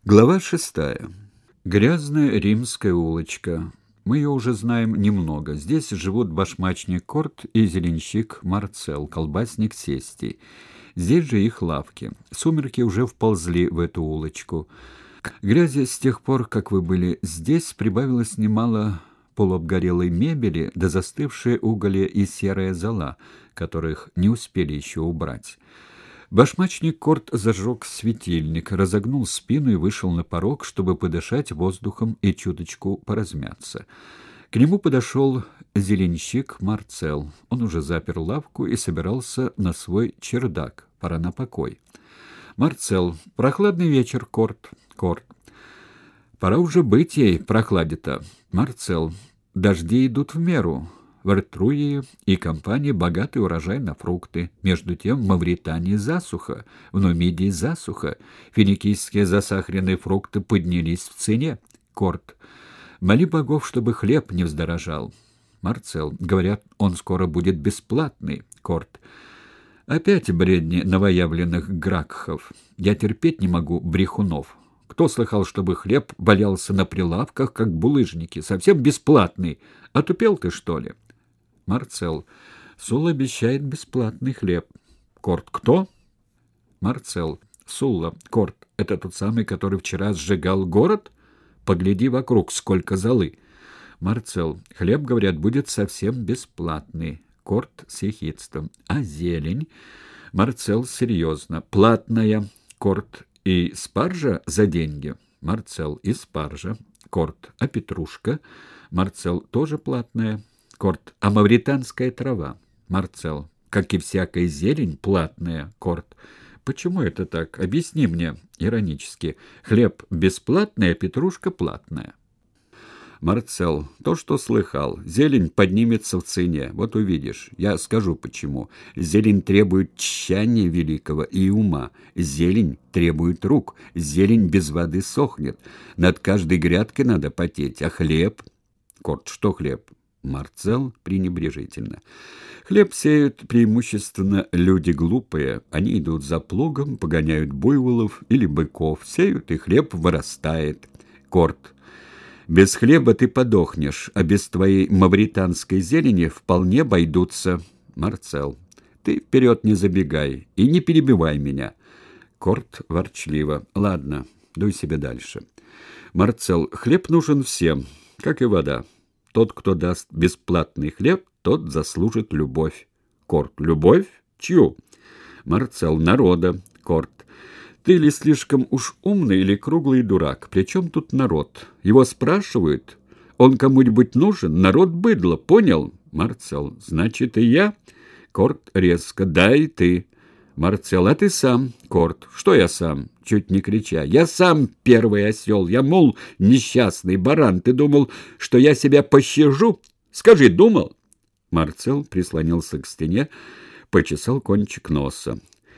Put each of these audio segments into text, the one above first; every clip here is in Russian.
Глава 6. Грязная римская улочка. Мы ее уже знаем немного. Здесь живут башмачник Корт и зеленщик Марцел, колбасник Сестий. Здесь же их лавки. Сумерки уже вползли в эту улочку. Грязи с тех пор, как вы были здесь, прибавилось немало полуобгорелой мебели, да застывшие уголья и серая зола, которых не успели еще убрать. Башмачник Корт зажег светильник, разогнул спину и вышел на порог, чтобы подышать воздухом и чуточку поразмяться. К нему подошел зеленщик Марцел. Он уже запер лавку и собирался на свой чердак. Пора на покой. Марцел. Прохладный вечер, Корт. Корт. Пора уже быть ей, прохладе-то. Марцел. Дожди идут в меру. В Эртруии и компании богатый урожай на фрукты. Между тем в Мавритании засуха, в Нумидии засуха. Финикийские засахаренные фрукты поднялись в цене. Корт. Моли богов, чтобы хлеб не вздорожал. Марцел. Говорят, он скоро будет бесплатный. Корт. Опять бредни новоявленных гракхов. Я терпеть не могу брехунов. Кто слыхал, чтобы хлеб валялся на прилавках, как булыжники? Совсем бесплатный. Отупел ты, что ли? Марцел. Сула обещает бесплатный хлеб. Корт. Кто? Марцел. Сула. Корт. Это тот самый, который вчера сжигал город? Погляди вокруг, сколько золы. Марцел. Хлеб, говорят, будет совсем бесплатный. Корт с ехидством. А зелень? Марцел серьезно. Платная. Корт. И спаржа за деньги? Марцел. И спаржа. Корт. А петрушка? Марцел. Тоже платная. Корт. А мавританская трава? Марцел. Как и всякая зелень, платная. Корт. Почему это так? Объясни мне иронически. Хлеб бесплатный, а петрушка платная. Марцел. То, что слыхал. Зелень поднимется в цене. Вот увидишь. Я скажу почему. Зелень требует тщания великого и ума. Зелень требует рук. Зелень без воды сохнет. Над каждой грядкой надо потеть. А хлеб? Корт. Что хлеб? Марцел пренебрежительно. Хлеб сеют преимущественно люди глупые. Они идут за плугом, погоняют буйволов или быков. Сеют, и хлеб вырастает. Корт. Без хлеба ты подохнешь, а без твоей мавританской зелени вполне обойдутся. Марцел. Ты вперед не забегай и не перебивай меня. Корт ворчливо. Ладно, дуй себе дальше. Марцел. Хлеб нужен всем, как и вода. Тот, кто даст бесплатный хлеб, тот заслужит любовь. Корт. Любовь? Чью? Марцел. Народа. Корт. Ты ли слишком уж умный или круглый дурак? Причем тут народ? Его спрашивают. Он кому-нибудь нужен? Народ быдло, понял? Марцел. Значит, и я? Корт резко. Да, и ты. Марцел. А ты сам? Корт. Что я сам? Чуть не крича. Я сам первый осел. Я, мол, несчастный баран. Ты думал, что я себя пощажу? Скажи, думал? Марцел прислонился к стене, почесал кончик носа.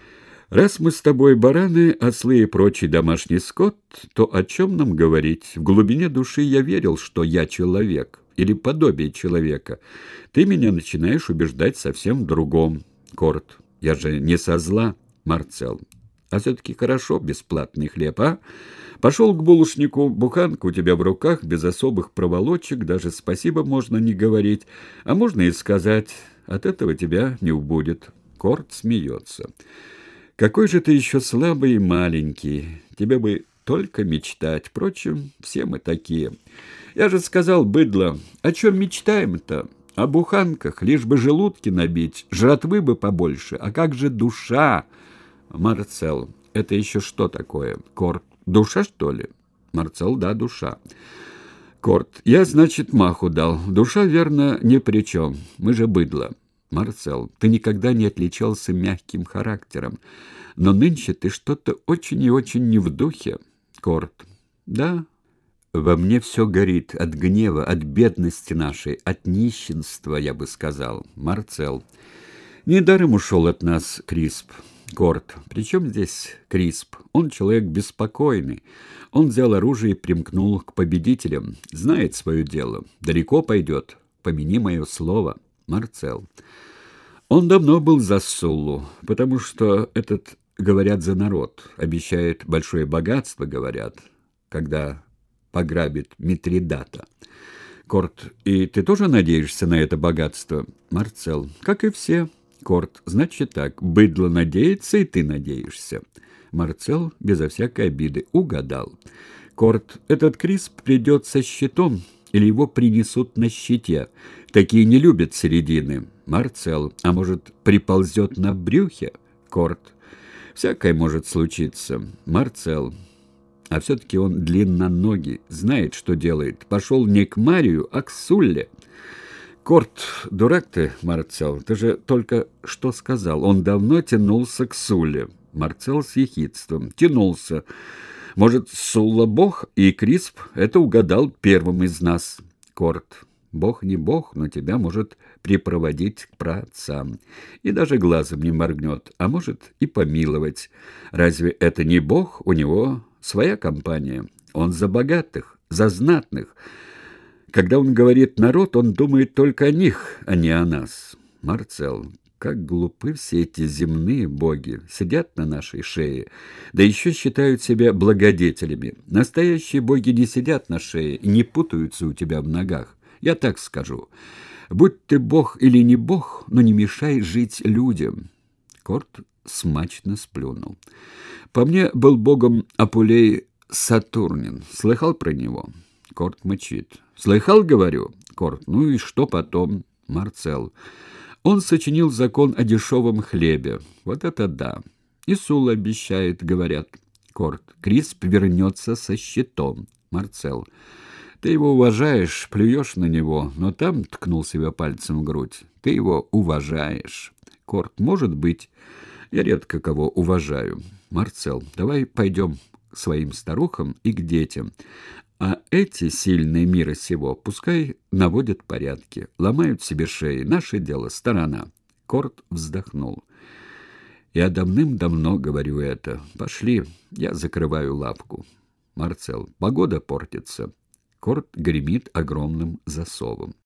Раз мы с тобой бараны, ослы и прочий домашний скот, то о чем нам говорить? В глубине души я верил, что я человек или подобие человека. Ты меня начинаешь убеждать совсем в другом. Корт. Я же не со зла. Марцел. А все-таки хорошо бесплатный хлеб, а? Пошел к булочнику, буханка у тебя в руках, без особых проволочек, даже спасибо можно не говорить, а можно и сказать, от этого тебя не убудет. Корт смеется. Какой же ты еще слабый и маленький, тебе бы только мечтать, впрочем, все мы такие. Я же сказал, быдло, о чем мечтаем-то? О буханках, лишь бы желудки набить, жратвы бы побольше, а как же душа? Марцел. Это еще что такое? Корт. Душа, что ли? Марцел. Да, душа. Корт. Я, значит, маху дал. Душа, верно, ни при чем. Мы же быдло. Марцел. Ты никогда не отличался мягким характером. Но нынче ты что-то очень и очень не в духе. Корт. Да. Во мне все горит от гнева, от бедности нашей, от нищенства, я бы сказал. Марцел. Недаром ушел от нас Крисп. Корт. Причем здесь Крисп? Он человек беспокойный. Он взял оружие и примкнул к победителям. Знает свое дело. Далеко пойдет. Помяни мое слово. Марцел. Он давно был за Суллу, потому что этот, говорят, за народ. Обещает большое богатство, говорят. когда пограбит Митридата. Корт, и ты тоже надеешься на это богатство? Марцел, как и все. Корт, значит так, быдло надеется, и ты надеешься. Марцел, безо всякой обиды, угадал. Корт, этот Крисп придет со щитом, или его принесут на щите. Такие не любят середины. Марцел, а может, приползет на брюхе? Корт, всякое может случиться. Марцел, а все-таки он длинноногий, знает, что делает. Пошел не к Марию, а к Сулле. Корт, дурак ты, Марцел, ты же только что сказал. Он давно тянулся к Сулле. Марцел с ехидством. Тянулся. Может, Сулла бог, и Крисп это угадал первым из нас. Корт, бог не бог, но тебя может припроводить к праотцам. И даже глазом не моргнет, а может и помиловать. Разве это не бог? У него своя компания. Он за богатых, за знатных. Когда он говорит «народ», он думает только о них, а не о нас. Марцел, как глупы все эти земные боги. Сидят на нашей шее, да еще считают себя благодетелями. Настоящие боги не сидят на шее и не путаются у тебя в ногах. Я так скажу. Будь ты бог или не бог, но не мешай жить людям. Корт смачно сплюнул. По мне был богом Апулей Сатурнин. Слыхал про него? Корт мычит. Слыхал, говорю? Корт, ну и что потом? Марцел. Он сочинил закон о дешевом хлебе. Вот это да. И Сула обещает, говорят. Корт. Крисп вернется со щитом. Марцел. Ты его уважаешь, плюешь на него, но там ткнул себя пальцем в грудь. Ты его уважаешь. Корт. Может быть. Я редко кого уважаю. Марцел, давай пойдем к своим старухам и к детям. А эти сильные мира сего пускай наводят порядки, ломают себе шеи. Наше дело — сторона. Корт вздохнул. Я давным-давно говорю это. Пошли, я закрываю лавку. Марцел, погода портится. Корт гремит огромным засовом.